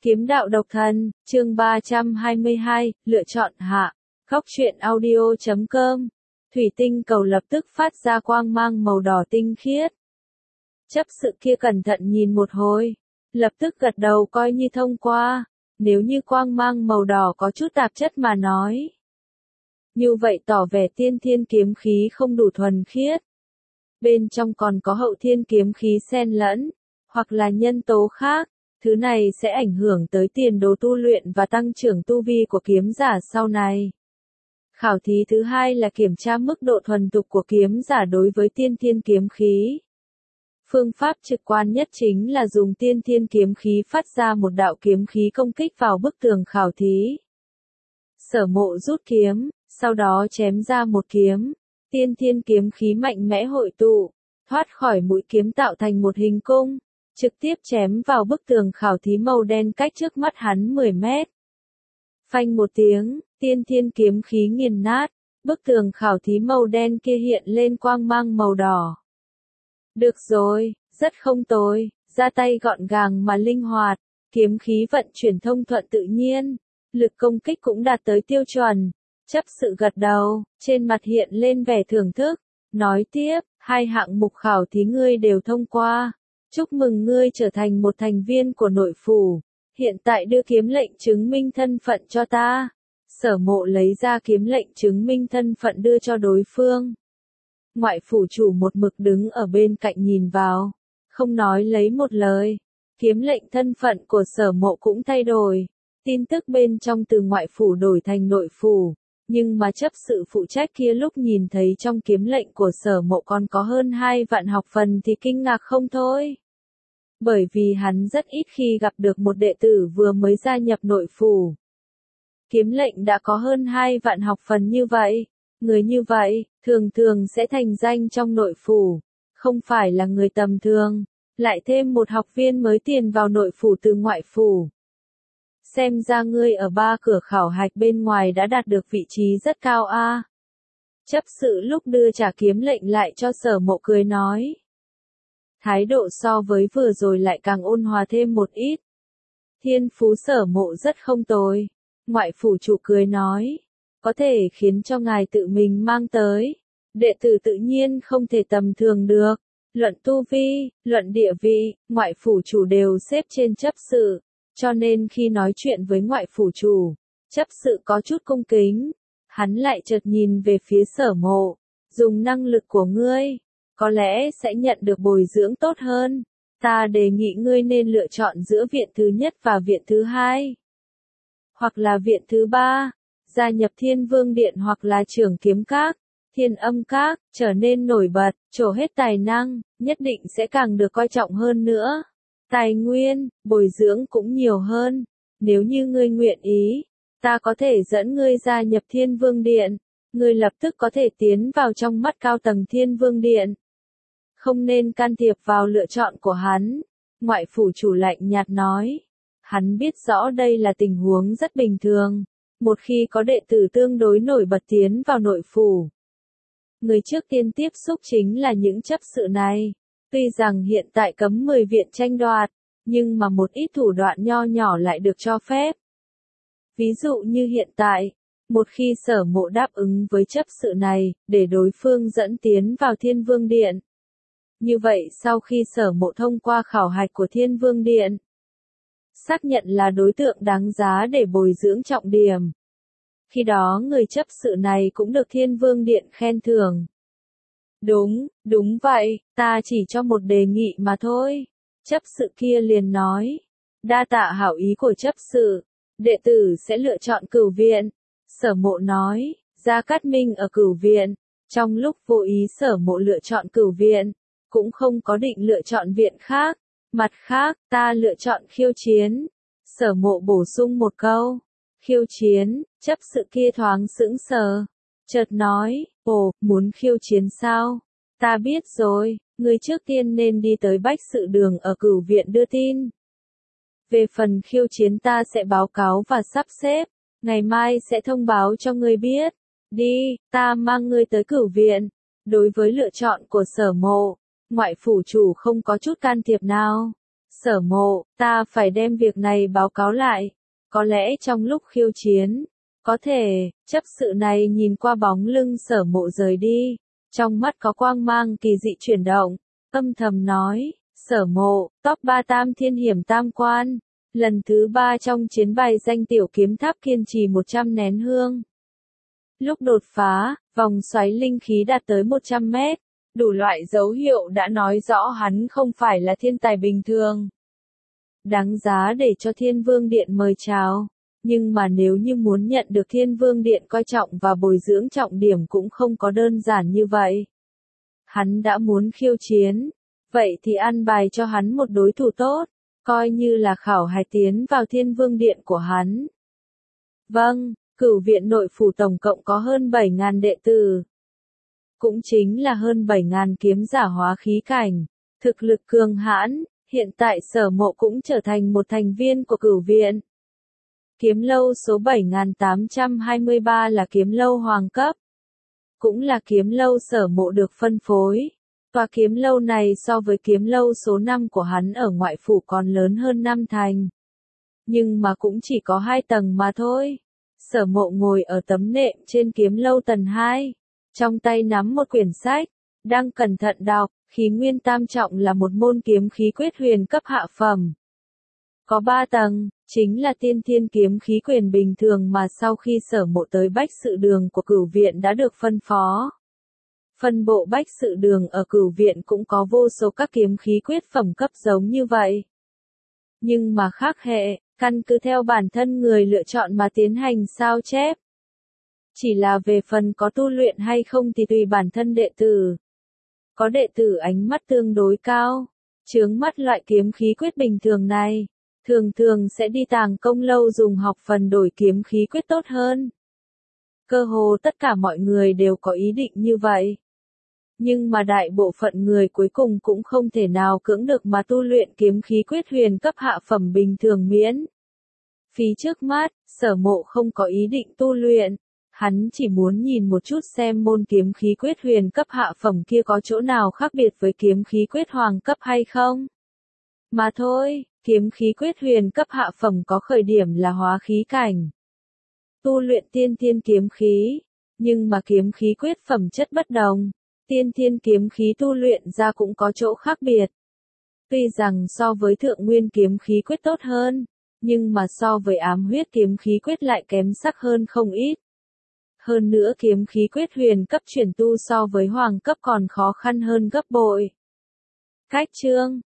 Kiếm đạo độc thần, chương 322, lựa chọn hạ. Góc truyện audio.com. Thủy tinh cầu lập tức phát ra quang mang màu đỏ tinh khiết. Chấp sự kia cẩn thận nhìn một hồi, lập tức gật đầu coi như thông qua. Nếu như quang mang màu đỏ có chút tạp chất mà nói, như vậy tỏ vẻ tiên thiên kiếm khí không đủ thuần khiết. Bên trong còn có hậu thiên kiếm khí xen lẫn, hoặc là nhân tố khác. Thứ này sẽ ảnh hưởng tới tiền đồ tu luyện và tăng trưởng tu vi của kiếm giả sau này. Khảo thí thứ hai là kiểm tra mức độ thuần thục của kiếm giả đối với tiên thiên kiếm khí. Phương pháp trực quan nhất chính là dùng tiên thiên kiếm khí phát ra một đạo kiếm khí công kích vào bức tường khảo thí. Sở Mộ rút kiếm, sau đó chém ra một kiếm. Tiên thiên kiếm khí mạnh mẽ hội tụ, thoát khỏi mũi kiếm tạo thành một hình cung, trực tiếp chém vào bức tường khảo thí màu đen cách trước mắt hắn 10 mét. Phanh một tiếng, tiên thiên kiếm khí nghiền nát, bức tường khảo thí màu đen kia hiện lên quang mang màu đỏ. Được rồi, rất không tồi, ra tay gọn gàng mà linh hoạt, kiếm khí vận chuyển thông thuận tự nhiên, lực công kích cũng đạt tới tiêu chuẩn. Chấp sự gật đầu, trên mặt hiện lên vẻ thưởng thức, nói tiếp, 2 hạng mục khảo thí ngươi đều thông qua. Chúc mừng ngươi trở thành một thành viên của nội phủ, hiện tại đưa kiếm lệnh chứng minh thân phận cho ta. Sở Mộ lấy ra kiếm lệnh chứng minh thân phận đưa cho đối phương. Ngoại phủ chủ một mực đứng ở bên cạnh nhìn vào, không nói lấy một lời. Kiếm lệnh thân phận của Sở Mộ cũng thay đổi, tin tức bên trong từ ngoại phủ đổi thành nội phủ. Nhưng mà chấp sự phụ trách kia lúc nhìn thấy trong kiếm lệnh của Sở Mộ còn có hơn 2 vạn học phần thì kinh ngạc không thôi. Bởi vì hắn rất ít khi gặp được một đệ tử vừa mới gia nhập nội phủ. Kiếm lệnh đã có hơn 2 vạn học phần như vậy. Người như vậy, thường thường sẽ thành danh trong nội phủ. Không phải là người tầm thường. Lại thêm một học viên mới tiền vào nội phủ từ ngoại phủ. Xem ra ngươi ở 3 cửa khảo hạch bên ngoài đã đạt được vị trí rất cao a. Chấp sự lúc đưa trả kiếm lệnh lại cho Sở Mộ cười nói. Thái độ so với vừa rồi lại càng ôn hòa thêm một ít. Thiên phú Sở Mộ rất không tồi. Ngoại phủ chủ cười nói. Có thể khiến cho ngài tự mình mang tới. Đệ tử tự nhiên không thể tầm thường được. Luận tu vi, luận địa vị, ngoại phủ chủ đều xếp trên chấp sự. Cho nên khi nói chuyện với ngoại phủ chủ, chấp sự có chút cung kính. Hắn lại chợt nhìn về phía Sở Mộ. Dùng năng lực của ngươi, có lẽ sẽ nhận được bồi dưỡng tốt hơn. Ta đề nghị ngươi nên lựa chọn giữa viện thứ nhất và viện thứ hai. Hoặc là viện thứ ba, gia nhập Thiên Vương Điện hoặc là Trưởng Kiếm Các, Thiên Âm Các, trở nên nổi bật, trổ hết tài năng, nhất định sẽ càng được coi trọng hơn nữa. Tài nguyên, bồi dưỡng cũng nhiều hơn. Nếu như ngươi nguyện ý, ta có thể dẫn ngươi gia nhập Thiên Vương Điện. Ngươi lập tức có thể tiến vào trong mắt cao tầng Thiên Vương Điện. Không nên can thiệp vào lựa chọn của hắn. Ngoại phủ chủ lạnh nhạt nói. Hắn biết rõ đây là tình huống rất bình thường. Một khi có đệ tử tương đối nổi bật tiến vào nội phủ, người trước tiên tiếp xúc chính là những chấp sự này. Tuy rằng hiện tại cấm 10 viện tranh đoạt, nhưng mà một ít thủ đoạn nho nhỏ lại được cho phép. Ví dụ như hiện tại, một khi Sở Mộ đáp ứng với chấp sự này, để đối phương dẫn tiến vào Thiên Vương Điện. Như vậy sau khi Sở Mộ thông qua khảo hạch của Thiên Vương Điện, xác nhận là đối tượng đáng giá để bồi dưỡng trọng điểm. Khi đó người chấp sự này cũng được Thiên Vương Điện khen thưởng. Đúng vậy, ta chỉ cho một đề nghị mà thôi. Chấp sự kia liền nói. Đa tạ hảo ý của chấp sự, đệ tử sẽ lựa chọn Cửu Viện. Sở Mộ nói, Gia Cát Minh ở Cửu Viện. Trong lúc vô ý Sở Mộ lựa chọn Cửu Viện, cũng không có định lựa chọn viện khác. Mặt khác, ta lựa chọn khiêu chiến. Sở Mộ bổ sung một câu. Khiêu chiến, chấp sự kia thoáng sững sờ. Chợt nói, ồ, muốn khiêu chiến sao? Ta biết rồi, ngươi trước tiên nên đi tới Bách Sự Đường ở Cửu Viện đưa tin. Về phần khiêu chiến ta sẽ báo cáo và sắp xếp, ngày mai sẽ thông báo cho ngươi biết. Đi, ta mang ngươi tới Cửu Viện. Đối với lựa chọn của Sở Mộ, ngoại phủ chủ không có chút can thiệp nào. Sở Mộ, ta phải đem việc này báo cáo lại. Có lẽ trong lúc khiêu chiến, có thể, chấp sự này nhìn qua bóng lưng Sở Mộ rời đi. Trong mắt có quang mang kỳ dị chuyển động, âm thầm nói, Sở Mộ, top 3 tam thiên hiểm tam quan. Lần thứ 3 trong chiến bài danh tiểu kiếm tháp kiên trì 100 nén hương. Lúc đột phá, vòng xoáy linh khí đạt tới 100 mét. Đủ loại dấu hiệu đã nói rõ hắn không phải là thiên tài bình thường. Đáng giá để cho Thiên Vương Điện mời chào. Nhưng mà nếu như muốn nhận được Thiên Vương Điện coi trọng và bồi dưỡng trọng điểm cũng không có đơn giản như vậy. Hắn đã muốn khiêu chiến. Vậy thì ăn bài cho hắn một đối thủ tốt. Coi như là khảo hạch tiến vào Thiên Vương Điện của hắn. Vâng, Cửu viện nội phủ tổng cộng có hơn 7.000 đệ tử. Cũng chính là hơn 7.000 kiếm giả hóa khí cảnh. Thực lực cường hãn, hiện tại Sở Mộ cũng trở thành một thành viên của Cửu viện. Kiếm lâu số 7823 là kiếm lâu hoàng cấp. Cũng là kiếm lâu Sở Mộ được phân phối. Tòa kiếm lâu này so với kiếm lâu số 5 của hắn ở ngoại phủ còn lớn hơn 5 thành. Nhưng mà cũng chỉ có 2 tầng mà thôi. Sở Mộ ngồi ở tấm nệm trên kiếm lâu tầng 2. Trong tay nắm một quyển sách. Đang cẩn thận đọc, khí nguyên tam trọng là một môn kiếm khí quyết huyền cấp hạ phẩm. Có 3 tầng, chính là tiên thiên kiếm khí quyền bình thường mà sau khi Sở Mộ tới bách sự đường của Cửu viện đã được phân phó. Phân bộ bách sự đường ở Cửu viện cũng có vô số các kiếm khí quyết phẩm cấp giống như vậy. Nhưng mà khác hệ, căn cứ theo bản thân người lựa chọn mà tiến hành sao chép. Chỉ là về phần có tu luyện hay không thì tùy bản thân đệ tử. Có đệ tử ánh mắt tương đối cao, chướng mắt loại kiếm khí quyết bình thường này, thường sẽ đi Tàng Công lâu dùng học phần đổi kiếm khí quyết tốt hơn. Cơ hồ tất cả mọi người đều có ý định như vậy. Nhưng mà đại bộ phận người cuối cùng cũng không thể nào cưỡng được mà tu luyện kiếm khí quyết huyền cấp hạ phẩm bình thường miễn. Phí trước mắt, Sở Mộ không có ý định tu luyện. Hắn chỉ muốn nhìn một chút xem môn kiếm khí quyết huyền cấp hạ phẩm kia có chỗ nào khác biệt với kiếm khí quyết hoàng cấp hay không. Mà thôi, kiếm khí quyết huyền cấp hạ phẩm có khởi điểm là hóa khí cảnh. Tu luyện tiên thiên kiếm khí, nhưng mà kiếm khí quyết phẩm chất bất đồng. Tiên thiên kiếm khí tu luyện ra cũng có chỗ khác biệt. Tuy rằng so với thượng nguyên kiếm khí quyết tốt hơn, nhưng mà so với ám huyết kiếm khí quyết lại kém sắc hơn không ít. Hơn nữa kiếm khí quyết huyền cấp chuyển tu so với hoàng cấp còn khó khăn hơn gấp bội. Cách chương